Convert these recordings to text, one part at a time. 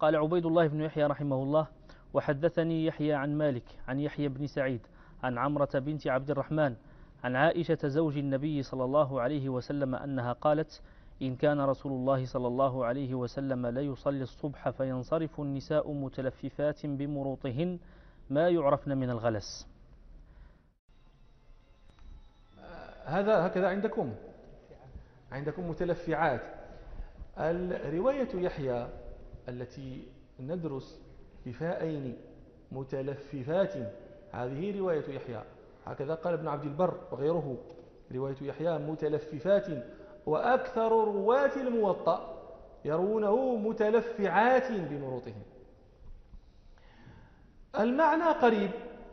قال عبيد الله بن يحيى رحمه الله: وحدثني يحيى عن مالك عن يحيى بن سعيد عن عمرة بنت عبد الرحمن عن عائشة زوج النبي صلى الله عليه وسلم أنها قالت: إن كان رسول الله صلى الله عليه وسلم ليصلي الصبح فينصرف النساء متلففات بمروطهن ما يعرفن من الغلس. هذا هكذا عندكم متلفعات. الرواية يحيى التي ندرس بفاءين متلففات، هذه رواية يحيى، هكذا قال ابن عبد البر وغيره. رواية يحيى متلففات، وأكثر رواة الموطأ يرونه متلفعات بمروطهم. المعنى قريب،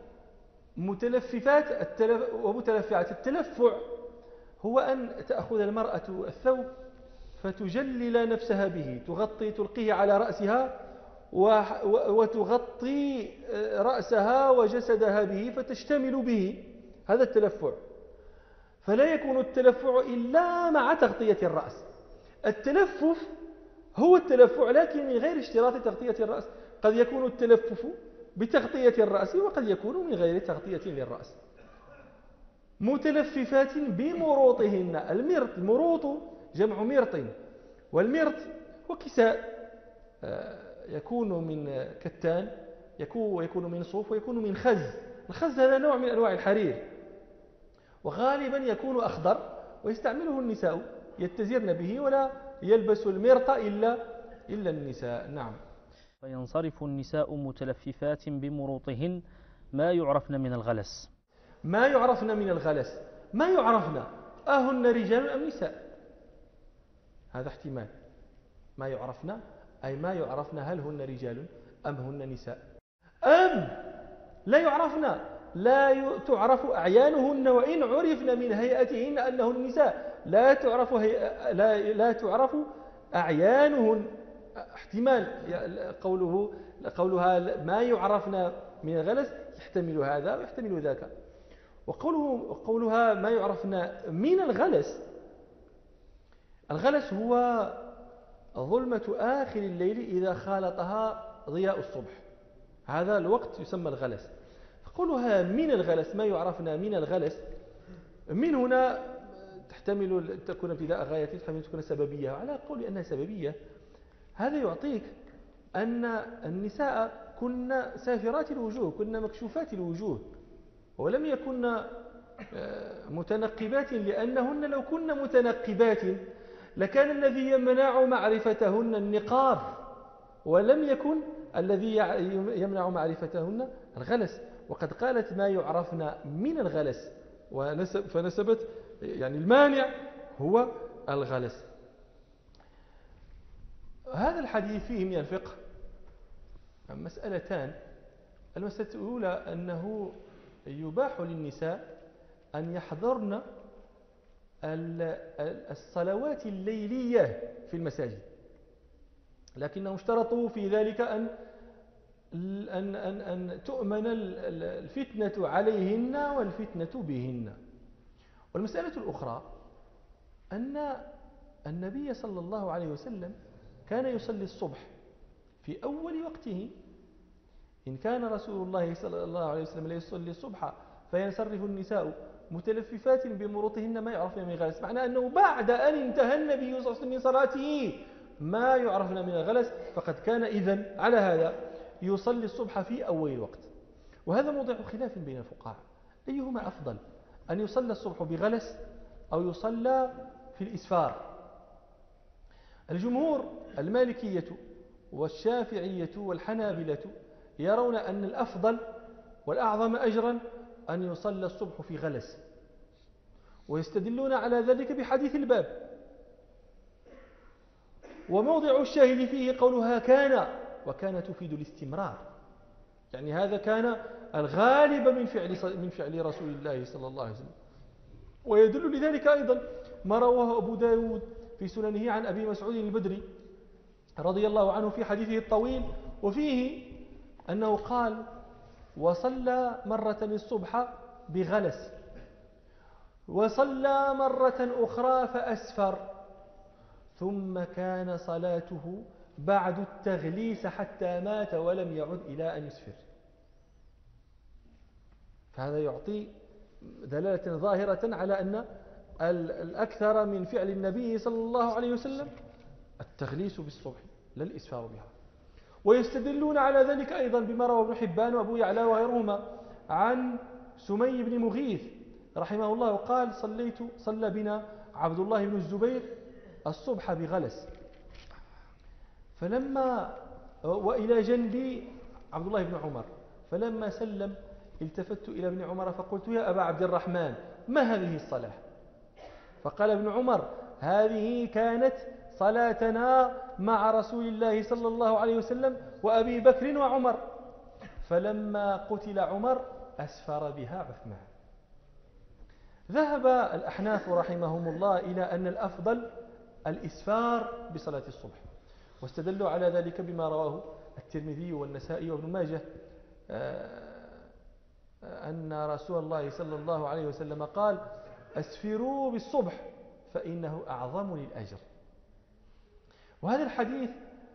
متلففات ومتلفعات. التلفع هو أن تأخذ المرأة الثوب فتجلل نفسها به، تلقيه على رأسها وتغطي رأسها وجسدها به فتشتمل به، هذا التلفع. فلا يكون التلفع إلا مع تغطية الرأس. التلفف هو التلفع لكن من غير اشتراط تغطية الرأس. قد يكون التلفف بتغطية الرأس وقد يكون من غير تغطية للرأس. متلففات بمروطهن. المروط جمع مرط، والمرط هو كساء يكون من كتان، يكون من صوف، ويكون من خز. الخز هذا نوع من أنواع الحرير، وغالبا يكون أخضر، ويستعمله النساء يتزرن به، ولا يلبس المرط إلا النساء. نعم. فينصرف النساء متلففات بمروطهن ما يعرفن من الغلس. ما يعرفن من الغلس، ما يعرفن أهن رجال أم نساء؟ هذا احتمال. ما يعرفن أي ما يعرفن هل هن رجال أم هن نساء، أم لا يعرفن، لا تعرف أعيانهن، وإن عرفن من هيئتهن أنهن نساء لا تعرف أعيانهن. احتمال قولها ما يعرفن من الغلس يحتمل هذا ويحتمل ذاك. وقولها ما يعرفن من الغلس، الغلس هو ظلمة آخر الليل إذا خالطها ضياء الصبح، هذا الوقت يسمى الغلس. قولها من الغلس، ما يعرفنا من الغلس، من هنا تحتمل تكون ابتداء غاية، تحتمل تكون سببية. على قول أنها سببية، هذا يعطيك أن النساء كن سافرات الوجوه، كن مكشوفات الوجوه، ولم يكن متنقبات، لأنهن لو كن متنقبات لكان الذي يمنع معرفتهن النقاب، ولم يكن الذي يمنع معرفتهن الغلس. وقد قالت ما يعرفن من الغلس، فنسبت يعني المانع هو الغلس. هذا الحديث فيه من الفقه مسألتان. المسألة الأولى أنه يباح للنساء أن يحضرن الصلوات الليلية في المساجد، لكنهم اشترطوا في ذلك أن تؤمن الفتنة عليهن والفتنة بهن. والمسألة الأخرى أن النبي صلى الله عليه وسلم كان يصلي الصبح في أول وقته. إن كان رسول الله صلى الله عليه وسلم لا يصلي الصبح فينصرف النساء متلففات بمروطهن ما يعرفن من الغلس، معنى أنه بعد أن انتهى النبي صلى الله عليه وسلم من صلاته ما يعرفن من الغلس، فقد كان إذن على هذا يصلي الصبح في أول الوقت. وهذا موضع خلاف بين الفقهاء، أيهما أفضل، أن يصلى الصبح بغلس أو يصلى في الإسفار؟ الجمهور المالكية والشافعية والحنابلة يرون أن الأفضل والأعظم أجرا أن يصلى الصبح في غلس، ويستدلون على ذلك بحديث الباب. وموضع الشاهد فيه قولها كان، وكان تفيد الاستمرار، يعني هذا كان الغالب من فعل رسول الله صلى الله عليه وسلم. ويدل لذلك أيضا ما رواه أبو داود في سننه عن أبي مسعود البدري رضي الله عنه في حديثه الطويل، وفيه أنه قال: وصلى مرة الصبح بغلس، وصلى مرة أخرى فأسفر، ثم كان صلاته بعد التغليس حتى مات ولم يعد إلى أن يسفر. فهذا يعطي دلالة ظاهرة على أن الأكثر من فعل النبي صلى الله عليه وسلم التغليس بالصبح لا الإسفار بها. ويستدلون على ذلك أيضا بما روى ابن حبان وأبو يعلى وغيرهما عن سمي بن مغيث رحمه الله قال صلى بنا عبد الله بن الزبير الصبح بغلس، فلما وإلى جنبي عبد الله بن عمر، فلما سلم التفت إلى ابن عمر فقلت يا أبا عبد الرحمن ما هذه الصلاة؟ فقال ابن عمر هذه كانت صلاتنا مع رسول الله صلى الله عليه وسلم وأبي بكر وعمر، فلما قتل عمر أسفر بها عثمان. ذهب الأحناف رحمهم الله إلى أن الأفضل الإسفار بصلاة الصبح، واستدلوا على ذلك بما رواه الترمذي والنسائي وابن ماجه أن رسول الله صلى الله عليه وسلم قال أسفروا بالصبح فإنه أعظم للأجر. وهذا الحديث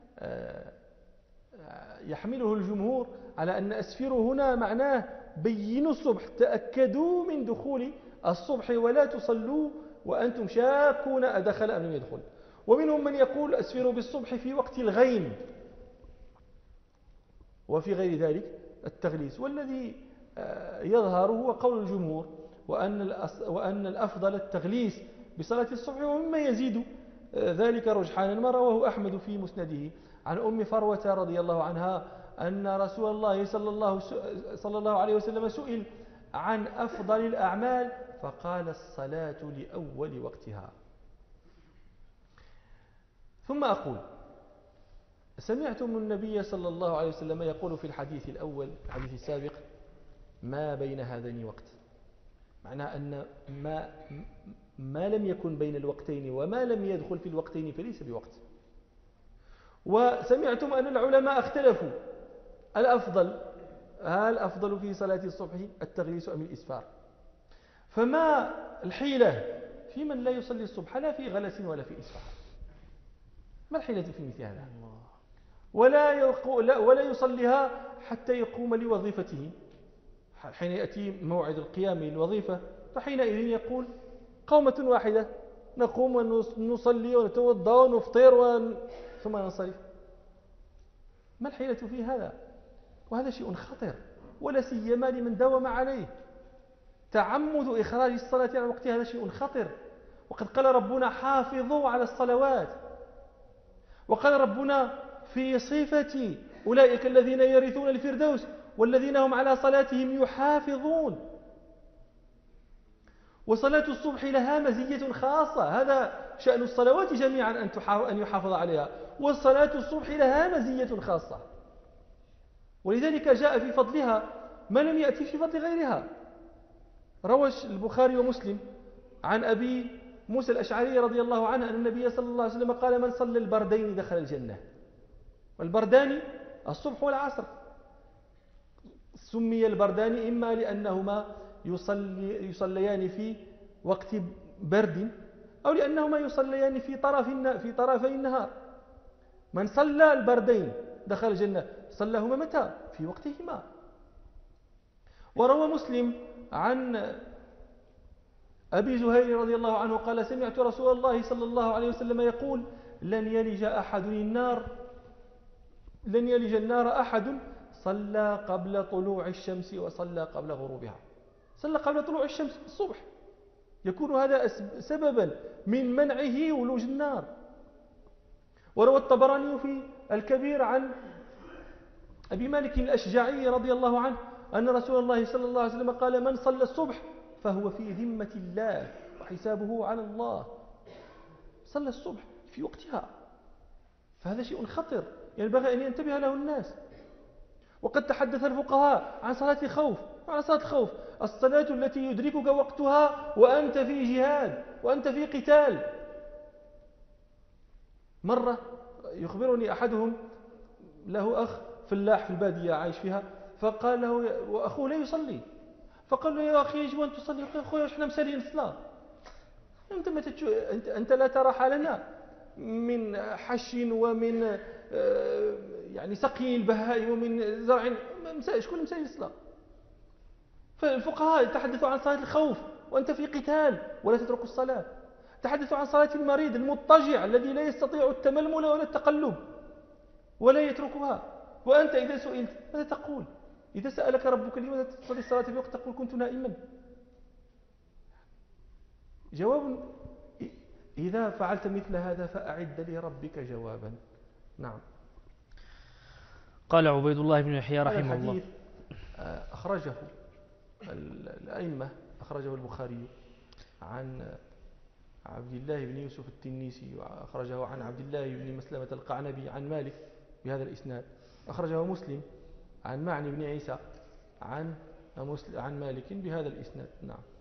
يحمله الجمهور على أن أسفروا هنا معناه بينوا الصبح، تأكدوا من دخول الصبح ولا تصلوا وأنتم شاكون أدخل أم لم يدخل. ومنهم من يقول أسفروا بالصبح في وقت الغيم وفي غير ذلك التغليس، والذي يظهر هو قول الجمهور وأن الأفضل التغليس بصلاة الصبح. ومما يزيد ذلك رجحانا ما رواه أحمد في مسنده عن أم فروة رضي الله عنها أن رسول الله صلى الله عليه وسلم سئل عن أفضل الأعمال فقال الصلاة لأول وقتها. ثم أقول سمعتم النبي صلى الله عليه وسلم يقول في الحديث الأول الحديث السابق ما بين هذين وقت، معناه أن ما لم يكن بين الوقتين وما لم يدخل في الوقتين فليس بوقت. وسمعتم أن العلماء اختلفوا الأفضل، هل أفضل في صلاة الصبح التغليس أم الإسفار؟ فما الحيلة في من لا يصلي الصبح لا في غلس ولا في إسفار؟ ما الحيلة في مثل هذا؟ ولا يصليها حتى يقوم لوظيفته، حين يأتي موعد القيام للوظيفة فحينئذ يقول قومة واحدة نقوم ونصلي ونتوضأ ونفطر ثم ننصرف. ما الحيلة في هذا؟ وهذا شيء خطر ولا سيما لمن داوم عليه. تعمد إخراج الصلاة عن وقتها هذا شيء خطر. وقد قال ربنا حافظوا على الصلوات، وقال ربنا في صفة أولئك الذين يرثون الفردوس والذين هم على صلاتهم يحافظون. وصلاة الصبح لها مزية خاصة، هذا شأن الصلوات جميعا أن يحافظ عليها، والصلاة الصبح لها مزية خاصة، ولذلك جاء في فضلها ما لم يأتي في فضل غيرها. روى البخاري ومسلم عن أبي موسى الأشعري رضي الله عنه أن النبي صلى الله عليه وسلم قال من صلى البردين دخل الجنة. والبردان الصبح والعصر، سمي البردان إما لأنهما يصليان في وقت برد أو لأنهما يصليان في طرفي النهار. من صلى البردين دخل الجنة، صلىهما متى؟ في وقتهما. وروى مسلم عن أبي زهير رضي الله عنه قال سمعت رسول الله صلى الله عليه وسلم يقول لن يلج النار أحد صلى قبل طلوع الشمس وصلى قبل غروبها. صلى قبل طلوع الشمس الصبح، يكون هذا سببا من منعه ولوج النار. وروى الطبراني في الكبير عن أبي مالك الأشجعي رضي الله عنه أن رسول الله صلى الله عليه وسلم قال من صلى الصبح فهو في ذمة الله وحسابه على الله. صلى الصبح في وقتها، فهذا شيء خطر ينبغي أن ينتبه له الناس. وقد تحدث الفقهاء عن صلاة الخوف، عن صلاة الخوف الصلاة التي يدركك وقتها وأنت في جهاد وأنت في قتال. مرة يخبرني أحدهم له أخ فلاح في البادية عايش فيها، فقال له وأخوه لا يصلي، فقال له يا أخي يجب أن تصلي. قال أخويا إحنا مسالين الصلاة، أنت لا ترى حالنا من حش ومن يعني سقي البهائم ومن زرع، شكون مسائل الصلاة. فالفقهاء يتحدثوا عن صلاة الخوف وأنت في قتال ولا تترك الصلاة، تحدثوا عن صلاة المريض المضطجع الذي لا يستطيع التململ ولا التقلب ولا يتركها، وأنت إذا سئلت ماذا تقول؟ إذا سألك ربك لماذا تصلي الصلاة في وقت تقول كنت نائما. جواب: إذا فعلت مثل هذا فأعد لربك جوابا. نعم. قال عبيد الله بن يحيى رحمه الله: الحديث أخرجه الأئمة، أخرجه البخاري عن عبد الله بن يوسف التنيسي، وأخرجه عن عبد الله بن مسلمة القعنبي عن مالك بهذا الإسناد، أخرجه مسلم عن معني بن عيسى عن مالك بهذا الإسناد. نعم.